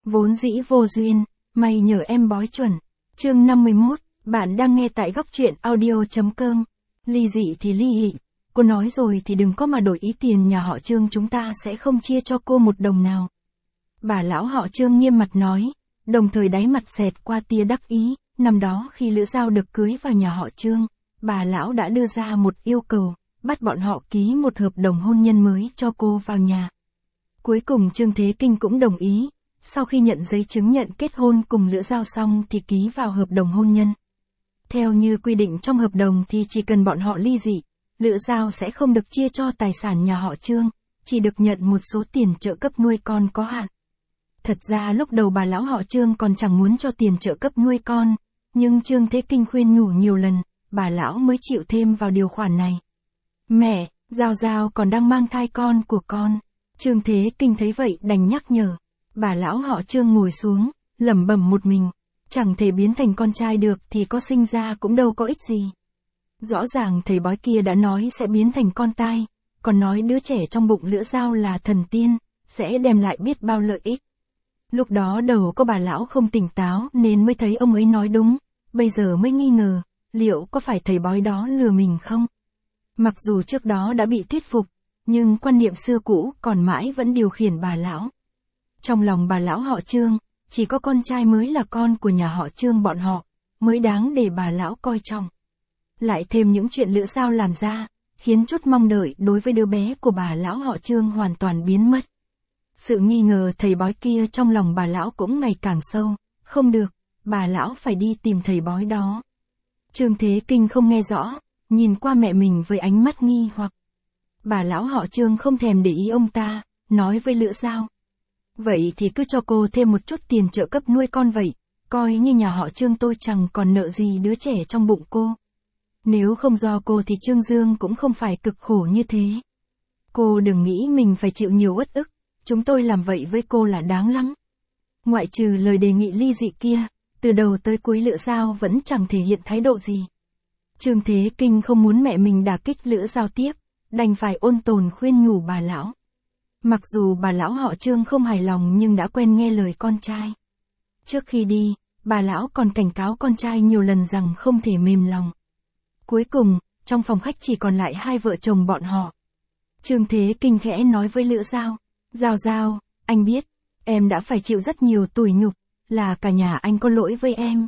Vốn dĩ vô duyên, may nhờ em bói chuẩn. Chương 51, bạn đang nghe tại góc truyện audio.com. Ly dị thì ly dị. Cô nói rồi thì đừng có mà đổi ý, tiền nhà họ Trương chúng ta sẽ không chia cho cô một đồng nào. Bà lão họ Trương nghiêm mặt nói, đồng thời đáy mặt xẹt qua tia đắc ý. Năm đó khi Lữ Giao được cưới vào nhà họ Trương, bà lão đã đưa ra một yêu cầu, bắt bọn họ ký một hợp đồng hôn nhân mới cho cô vào nhà. Cuối cùng Trương Thế Kinh cũng đồng ý, sau khi nhận giấy chứng nhận kết hôn cùng Lữ Giao xong thì ký vào hợp đồng hôn nhân. Theo như quy định trong hợp đồng thì chỉ cần bọn họ ly dị, Lữ Giao sẽ không được chia cho tài sản nhà họ Trương, chỉ được nhận một số tiền trợ cấp nuôi con có hạn. Thật ra lúc đầu bà lão họ Trương còn chẳng muốn cho tiền trợ cấp nuôi con, nhưng Trương Thế Kinh khuyên nhủ nhiều lần, bà lão mới chịu thêm vào điều khoản này. Mẹ, Giao Giao còn đang mang thai con của con. Trương Thế Kinh thấy vậy đành nhắc nhở. Bà lão họ Trương ngồi xuống, lẩm bẩm một mình. Chẳng thể biến thành con trai được thì có sinh ra cũng đâu có ích gì. Rõ ràng thầy bói kia đã nói sẽ biến thành con tai, còn nói đứa trẻ trong bụng Lữ Giao là thần tiên, sẽ đem lại biết bao lợi ích. Lúc đó đầu có bà lão không tỉnh táo nên mới thấy ông ấy nói đúng, bây giờ mới nghi ngờ, liệu có phải thầy bói đó lừa mình không? Mặc dù trước đó đã bị thuyết phục, nhưng quan niệm xưa cũ còn mãi vẫn điều khiển bà lão. Trong lòng bà lão họ Trương, chỉ có con trai mới là con của nhà họ Trương bọn họ, mới đáng để bà lão coi trọng. Lại thêm những chuyện Lữ Giao làm ra, khiến chút mong đợi đối với đứa bé của bà lão họ Trương hoàn toàn biến mất. Sự nghi ngờ thầy bói kia trong lòng bà lão cũng ngày càng sâu, không được, bà lão phải đi tìm thầy bói đó. Trương Thế Kinh không nghe rõ, nhìn qua mẹ mình với ánh mắt nghi hoặc. Bà lão họ Trương không thèm để ý ông ta, nói với Lữ Giao. Vậy thì cứ cho cô thêm một chút tiền trợ cấp nuôi con vậy, coi như nhà họ Trương tôi chẳng còn nợ gì đứa trẻ trong bụng cô. Nếu không do cô thì Trương Dương cũng không phải cực khổ như thế. Cô đừng nghĩ mình phải chịu nhiều uất ức, chúng tôi làm vậy với cô là đáng lắm. Ngoại trừ lời đề nghị ly dị kia, từ đầu tới cuối Lữ Giao vẫn chẳng thể hiện thái độ gì. Trương Thế Kinh không muốn mẹ mình đả kích Lữ Giao tiếp, đành phải ôn tồn khuyên nhủ bà lão. Mặc dù bà lão họ Trương không hài lòng nhưng đã quen nghe lời con trai. Trước khi đi, bà lão còn cảnh cáo con trai nhiều lần rằng không thể mềm lòng. Cuối cùng, trong phòng khách chỉ còn lại hai vợ chồng bọn họ. Trương Thế Kinh khẽ nói với Lữ Giao, Giao Giao, anh biết, em đã phải chịu rất nhiều tủi nhục, là cả nhà anh có lỗi với em.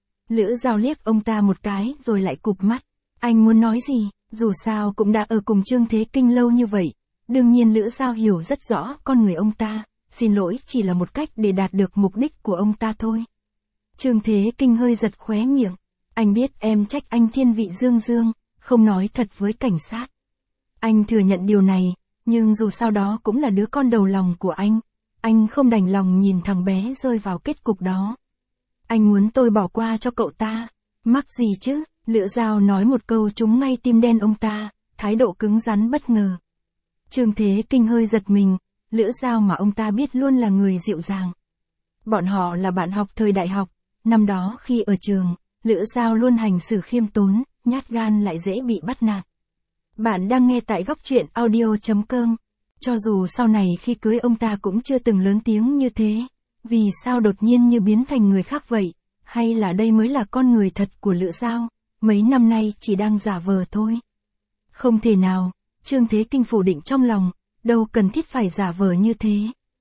Lữ Giao liếc ông ta một cái rồi lại cụp mắt. Anh muốn nói gì, dù sao cũng đã ở cùng Trương Thế Kinh lâu như vậy. Đương nhiên Lữ Giao hiểu rất rõ con người ông ta, xin lỗi chỉ là một cách để đạt được mục đích của ông ta thôi. Trương Thế Kinh hơi giật khóe miệng. Anh biết em trách anh thiên vị Dương Dương, không nói thật với cảnh sát. Anh thừa nhận điều này, nhưng dù sao đó cũng là đứa con đầu lòng của anh không đành lòng nhìn thằng bé rơi vào kết cục đó. Anh muốn tôi bỏ qua cho cậu ta, mắc gì chứ, Lữ Giao nói một câu trúng ngay tim đen ông ta, thái độ cứng rắn bất ngờ. Trương Thế Kinh hơi giật mình, Lữ Giao mà ông ta biết luôn là người dịu dàng. Bọn họ là bạn học thời đại học, năm đó khi ở trường, Lữ Giao luôn hành xử khiêm tốn, nhát gan lại dễ bị bắt nạt. Bạn đang nghe tại góc truyện audio.com. Cho dù sau này khi cưới ông ta cũng chưa từng lớn tiếng như thế, vì sao đột nhiên như biến thành người khác vậy, hay là đây mới là con người thật của Lữ Giao, mấy năm nay chỉ đang giả vờ thôi. Không thể nào, Trương Thế Kinh phủ định trong lòng, đâu cần thiết phải giả vờ như thế.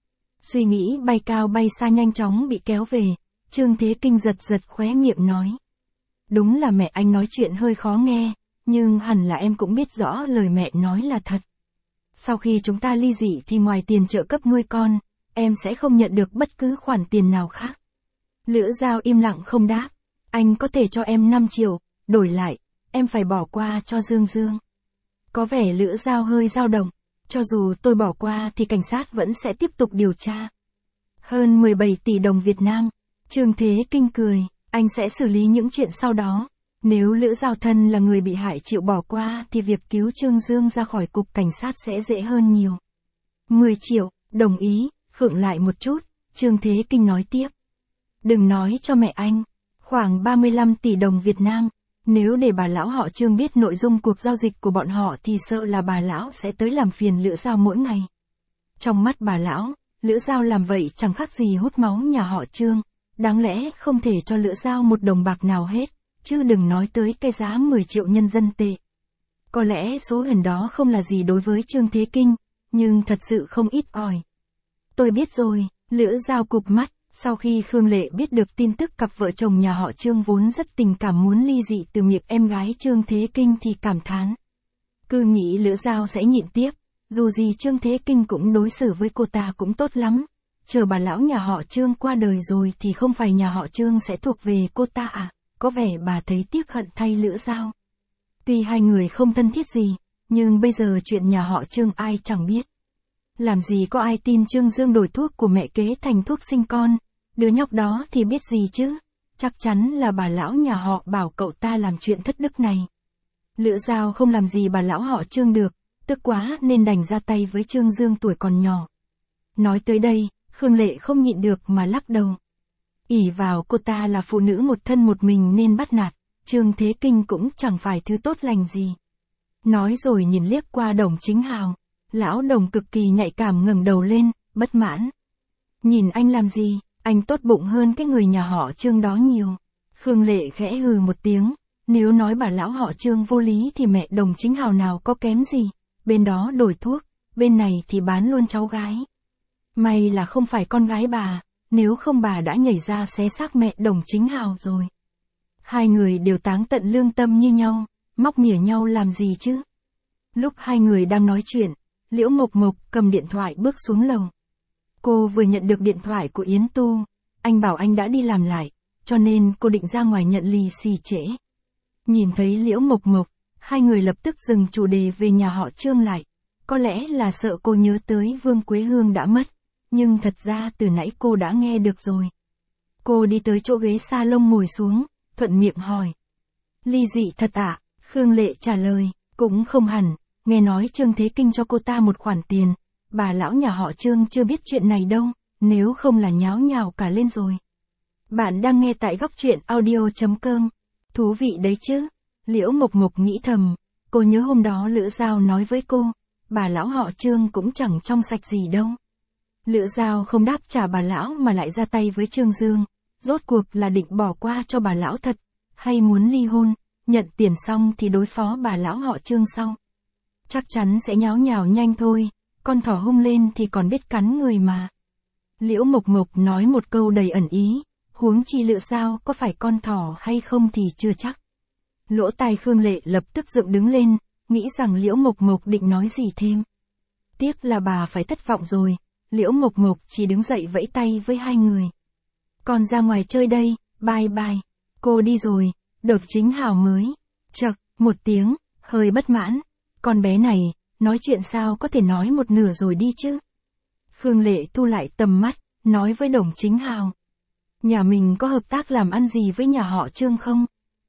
Suy nghĩ bay cao bay xa nhanh chóng bị kéo về, Trương Thế Kinh giật giật khóe miệng nói. Đúng là mẹ anh nói chuyện hơi khó nghe, nhưng hẳn là em cũng biết rõ lời mẹ nói là thật. Sau khi chúng ta ly dị thì ngoài tiền trợ cấp nuôi con, em sẽ không nhận được bất cứ khoản tiền nào khác. Lữ Giao im lặng không đáp. Anh có thể cho em 5 triệu, đổi lại, em phải bỏ qua cho Dương Dương. Có vẻ Lữ Giao hơi dao động. Cho dù tôi bỏ qua thì cảnh sát vẫn sẽ tiếp tục điều tra. Hơn 17 tỷ đồng Việt Nam. Trương Thế Kinh cười, anh sẽ xử lý những chuyện sau đó. Nếu Lữ Giao thân là người bị hại chịu bỏ qua thì việc cứu Trương Dương ra khỏi cục cảnh sát sẽ dễ hơn nhiều. 10 triệu, đồng ý, khựng lại một chút, Trương Thế Kinh nói tiếp. Đừng nói cho mẹ anh, khoảng 35 tỷ đồng Việt Nam. Nếu để bà lão họ Trương biết nội dung cuộc giao dịch của bọn họ thì sợ là bà lão sẽ tới làm phiền Lữ Giao mỗi ngày. Trong mắt bà lão, Lữ Giao làm vậy chẳng khác gì hút máu nhà họ Trương, đáng lẽ không thể cho Lữ Giao một đồng bạc nào hết, chứ đừng nói tới cái giá 10 triệu nhân dân tệ. Có lẽ số tiền đó không là gì đối với Trương Thế Kinh, nhưng thật sự không ít ỏi. Tôi biết rồi, Lữ Giao cụp mắt, sau khi Khương Lệ biết được tin tức cặp vợ chồng nhà họ Trương vốn rất tình cảm muốn ly dị từ miệng em gái Trương Thế Kinh thì cảm thán. Cứ nghĩ Lữ Giao sẽ nhịn tiếp, dù gì Trương Thế Kinh cũng đối xử với cô ta cũng tốt lắm. Chờ bà lão nhà họ Trương qua đời rồi thì không phải nhà họ Trương sẽ thuộc về cô ta à, có vẻ bà thấy tiếc hận thay Lữ Giao. Tuy hai người không thân thiết gì, nhưng bây giờ chuyện nhà họ Trương ai chẳng biết. Làm gì có ai tin Trương Dương đổi thuốc của mẹ kế thành thuốc sinh con, đứa nhóc đó thì biết gì chứ, chắc chắn là bà lão nhà họ bảo cậu ta làm chuyện thất đức này. Lữ Giao không làm gì bà lão họ Trương được, tức quá nên đành ra tay với Trương Dương tuổi còn nhỏ. Nói tới đây, Khương Lệ không nhịn được mà lắc đầu. Ỷ vào cô ta là phụ nữ một thân một mình nên bắt nạt, Trương Thế Kinh cũng chẳng phải thứ tốt lành gì. Nói rồi nhìn liếc qua Đồng Chính Hào, lão Đồng cực kỳ nhạy cảm ngẩng đầu lên, bất mãn. Nhìn anh làm gì, anh tốt bụng hơn cái người nhà họ Trương đó nhiều. Khương Lệ khẽ hừ một tiếng, nếu nói bà lão họ Trương vô lý thì mẹ Đồng Chính Hào nào có kém gì, bên đó đổi thuốc, bên này thì bán luôn cháu gái. May là không phải con gái bà, nếu không bà đã nhảy ra xé xác mẹ Đồng Chính Hào rồi. Hai người đều táng tận lương tâm như nhau, móc mỉa nhau làm gì chứ. Lúc hai người đang nói chuyện, Liễu Mộc Mộc cầm điện thoại bước xuống lầu. Cô vừa nhận được điện thoại của Yến Tu, anh bảo anh đã đi làm lại, cho nên cô định ra ngoài nhận lì xì trễ. Nhìn thấy Liễu Mộc Mộc, hai người lập tức dừng chủ đề về nhà họ Trương lại, có lẽ là sợ cô nhớ tới Vương Quế Hương đã mất, nhưng thật ra từ nãy cô đã nghe được rồi. Cô đi tới chỗ ghế salon ngồi xuống, thuận miệng hỏi. Ly dị thật ạ? Khương Lệ trả lời, cũng không hẳn, nghe nói Trương Thế Kinh cho cô ta một khoản tiền, bà lão nhà họ Trương chưa biết chuyện này đâu, nếu không là nháo nhào cả lên rồi. Bạn đang nghe tại góc truyện audio.com, thú vị đấy chứ. Liễu Mộc Mộc nghĩ thầm, cô nhớ hôm đó Lữ Giao nói với cô, bà lão họ Trương cũng chẳng trong sạch gì đâu. Lữ Giao không đáp trả bà lão mà lại ra tay với Trương Dương, rốt cuộc là định bỏ qua cho bà lão thật, hay muốn ly hôn, nhận tiền xong thì đối phó bà lão họ Trương sau. Chắc chắn sẽ nháo nhào nhanh thôi, con thỏ hung lên thì còn biết cắn người mà. Liễu Mộc Mộc nói một câu đầy ẩn ý, huống chi Lữ Giao có phải con thỏ hay không thì chưa chắc. Lỗ tai Khương Lệ lập tức dựng đứng lên, nghĩ rằng Liễu Mộc Mộc định nói gì thêm. Tiếc là bà phải thất vọng rồi, Liễu Mộc Mộc chỉ đứng dậy vẫy tay với hai người. Con ra ngoài chơi đây, bye bye. Cô đi rồi, Đồng Chính Hào mới chậc một tiếng, hơi bất mãn. Con bé này, nói chuyện sao có thể nói một nửa rồi đi chứ. Khương Lệ thu lại tầm mắt, nói với Đồng Chính Hào. Nhà mình có hợp tác làm ăn gì với nhà họ Trương không?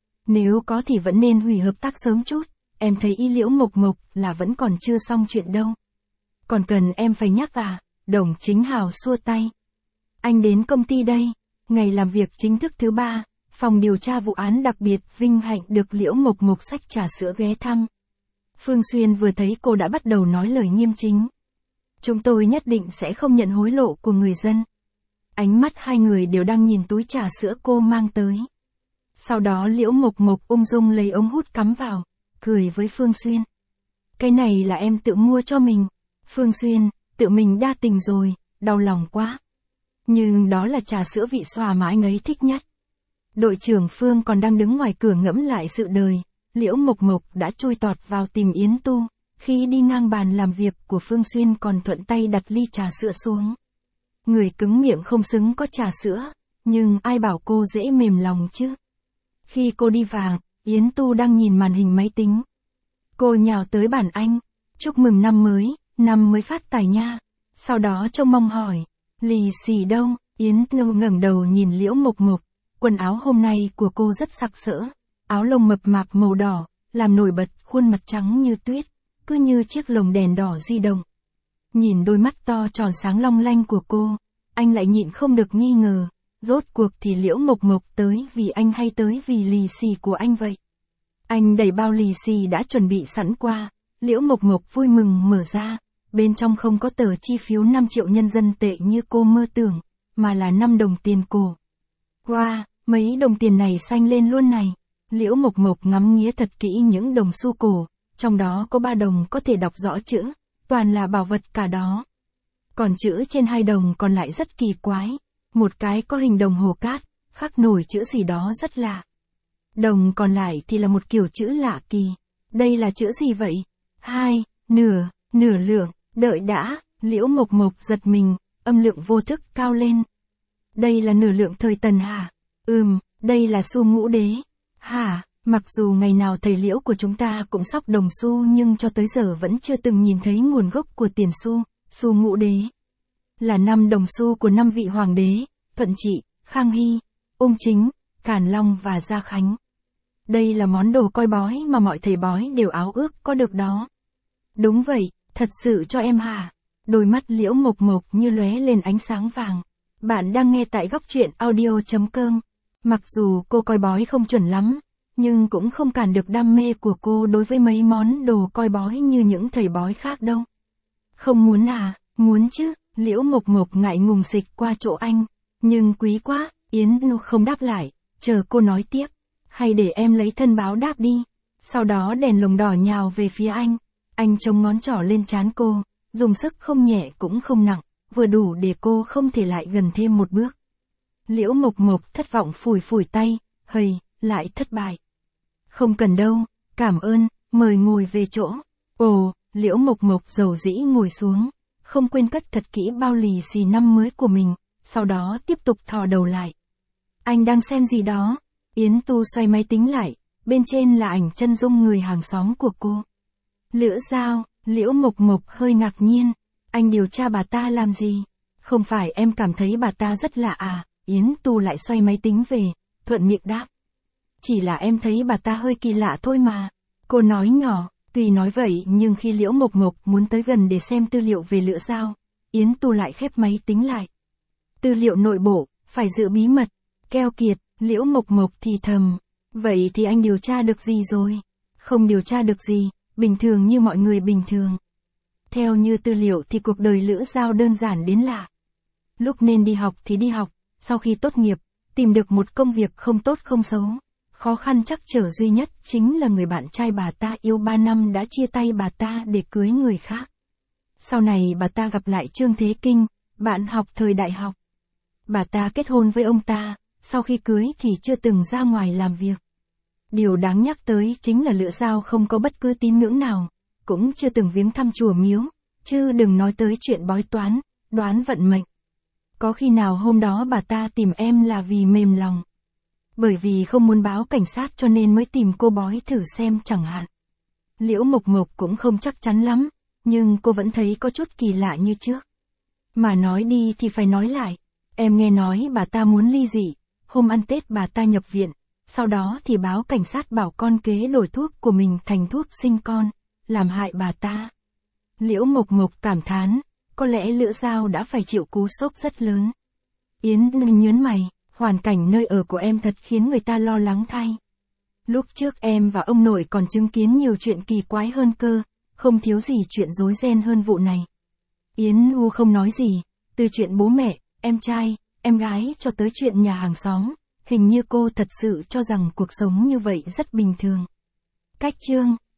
Nếu có thì vẫn nên hủy hợp tác sớm chút, em thấy y Liễu Mộc Mộc là vẫn còn chưa xong chuyện đâu. Còn cần em phải nhắc à? Đồng Chính Hào xua tay. Anh đến công ty đây, ngày làm việc chính thức thứ 3, phòng điều tra vụ án đặc biệt vinh hạnh được Liễu Mộc Mộc xách trà sữa ghé thăm. Phương Xuyên vừa thấy cô đã bắt đầu nói lời nghiêm chính. Chúng tôi nhất định sẽ không nhận hối lộ của người dân. Ánh mắt hai người đều đang nhìn túi trà sữa cô mang tới. Sau đó Liễu Mộc Mộc ung dung lấy ống hút cắm vào, cười với Phương Xuyên. Cái này là em tự mua cho mình. Phương Xuyên, tự mình đa tình rồi, đau lòng quá. Nhưng đó là trà sữa vị xoa mà anh ấy thích nhất. Đội trưởng Phương còn đang đứng ngoài cửa ngẫm lại sự đời, Liễu Mộc Mộc đã chui tọt vào tìm Yến Tu, khi đi ngang bàn làm việc của Phương Xuyên còn thuận tay đặt ly trà sữa xuống. Người cứng miệng không xứng có trà sữa, nhưng ai bảo cô dễ mềm lòng chứ. Khi cô đi vào, Yến Tu đang nhìn màn hình máy tính. Cô nhào tới bàn anh, chúc mừng năm mới phát tài nha. Sau đó trông mong hỏi, lì xì đâu? Yến Tu ngẩng đầu nhìn Liễu Mộc Mộc, quần áo hôm nay của cô rất sặc sỡ, áo lông mập mạp màu đỏ, làm nổi bật khuôn mặt trắng như tuyết, cứ như chiếc lồng đèn đỏ di động. Nhìn đôi mắt to tròn sáng long lanh của cô, anh lại nhịn không được nghi ngờ, rốt cuộc thì Liễu Mộc Mộc tới vì anh hay tới vì lì xì của anh vậy? Anh đẩy bao lì xì đã chuẩn bị sẵn qua, Liễu Mộc Mộc vui mừng mở ra, bên trong không có tờ chi phiếu 5 triệu nhân dân tệ như cô mơ tưởng, mà là 5 đồng tiền cổ. Wow, mấy đồng tiền này xanh lên luôn này. Liễu Mộc Mộc ngắm nghía thật kỹ những đồng xu cổ, trong đó có 3 đồng có thể đọc rõ chữ, toàn là bảo vật cả đó. Còn chữ trên 2 đồng còn lại rất kỳ quái, một cái có hình đồng hồ cát, khắc nổi chữ gì đó rất lạ. Đồng còn lại thì là một kiểu chữ lạ kỳ. Đây là chữ gì vậy? 2, nửa lượng, đợi đã, Liễu Mộc Mộc giật mình, âm lượng vô thức cao lên. Đây là nửa lượng thời Tần hả? Đây là xu Ngũ Đế. Hả, mặc dù ngày nào thầy Liễu của chúng ta cũng sóc đồng xu nhưng cho tới giờ vẫn chưa từng nhìn thấy nguồn gốc của tiền xu Ngũ Đế. Là 5 đồng xu của 5 vị hoàng đế, Thuận Trị, Khang Hy, Ung Chính, Càn Long và Gia Khánh. Đây là món đồ coi bói mà mọi thầy bói đều áo ước có được đó. Đúng vậy, thật sự cho em hả? Đôi mắt Liễu Mộc Mộc như lóe lên ánh sáng vàng. Bạn đang nghe tại góc truyện audio.com. Mặc dù cô coi bói không chuẩn lắm, nhưng cũng không cản được đam mê của cô đối với mấy món đồ coi bói như những thầy bói khác đâu. Không muốn à? Muốn chứ, Liễu Mộc Mộc ngại ngùng xịch qua chỗ anh. Nhưng quý quá, Yến Nu không đáp lại, chờ cô nói tiếp. Hay để em lấy thân báo đáp đi. Sau đó đèn lồng đỏ nhào về phía anh. Anh chống ngón trỏ lên trán cô, dùng sức không nhẹ cũng không nặng, vừa đủ để cô không thể lại gần thêm một bước. Liễu Mộc Mộc thất vọng phủi tay, lại thất bại. Không cần đâu, cảm ơn, mời ngồi về chỗ. Ồ, Liễu Mộc Mộc dầu dĩ ngồi xuống, không quên cất thật kỹ bao lì xì năm mới của mình, sau đó tiếp tục thò đầu lại. Anh đang xem gì đó? Yến Tu xoay máy tính lại, bên trên là ảnh chân dung người hàng xóm của cô. Lữ Giao, Liễu Mộc Mộc hơi ngạc nhiên, anh điều tra bà ta làm gì? Không phải em cảm thấy bà ta rất lạ à? Yến Tu lại xoay máy tính về, thuận miệng đáp. Chỉ là em thấy bà ta hơi kỳ lạ thôi mà. Cô nói nhỏ, tuy nói vậy nhưng khi Liễu Mộc Mộc muốn tới gần để xem tư liệu về Lữ Giao, Yến Tu lại khép máy tính lại. Tư liệu nội bộ, phải giữ bí mật. Keo kiệt, Liễu Mộc Mộc thì thầm. Vậy thì anh điều tra được gì rồi? Không điều tra được gì, bình thường như mọi người bình thường. Theo như tư liệu thì cuộc đời Lữ Giao đơn giản đến lạ. Lúc nên đi học thì đi học, sau khi tốt nghiệp, tìm được một công việc không tốt không xấu. Khó khăn trắc trở duy nhất chính là người bạn trai bà ta yêu 3 năm đã chia tay bà ta để cưới người khác. Sau này bà ta gặp lại Trương Thế Kinh, bạn học thời đại học. Bà ta kết hôn với ông ta, sau khi cưới thì chưa từng ra ngoài làm việc. Điều đáng nhắc tới chính là Lữ Giao không có bất cứ tín ngưỡng nào, cũng chưa từng viếng thăm chùa miếu, chứ đừng nói tới chuyện bói toán, đoán vận mệnh. Có khi nào hôm đó bà ta tìm em là vì mềm lòng? Bởi vì không muốn báo cảnh sát cho nên mới tìm cô bói thử xem chẳng hạn. Liễu Mộc Mộc cũng không chắc chắn lắm, nhưng cô vẫn thấy có chút kỳ lạ như trước. Mà nói đi thì phải nói lại, em nghe nói bà ta muốn ly dị, hôm ăn Tết bà ta nhập viện, sau đó thì báo cảnh sát bảo con kế đổi thuốc của mình thành thuốc sinh con, làm hại bà ta. Liễu Mộc Mộc cảm thán, có lẽ Lữ Giao đã phải chịu cú sốc rất lớn. Yến nhớn mày, hoàn cảnh nơi ở của em thật khiến người ta lo lắng thay. Lúc trước em và ông nội còn chứng kiến nhiều chuyện kỳ quái hơn cơ, không thiếu gì chuyện rối ren hơn vụ này. Yến U không nói gì, từ chuyện bố mẹ, em trai, em gái cho tới chuyện nhà hàng xóm, hình như cô thật sự cho rằng cuộc sống như vậy rất bình thường. Cách chương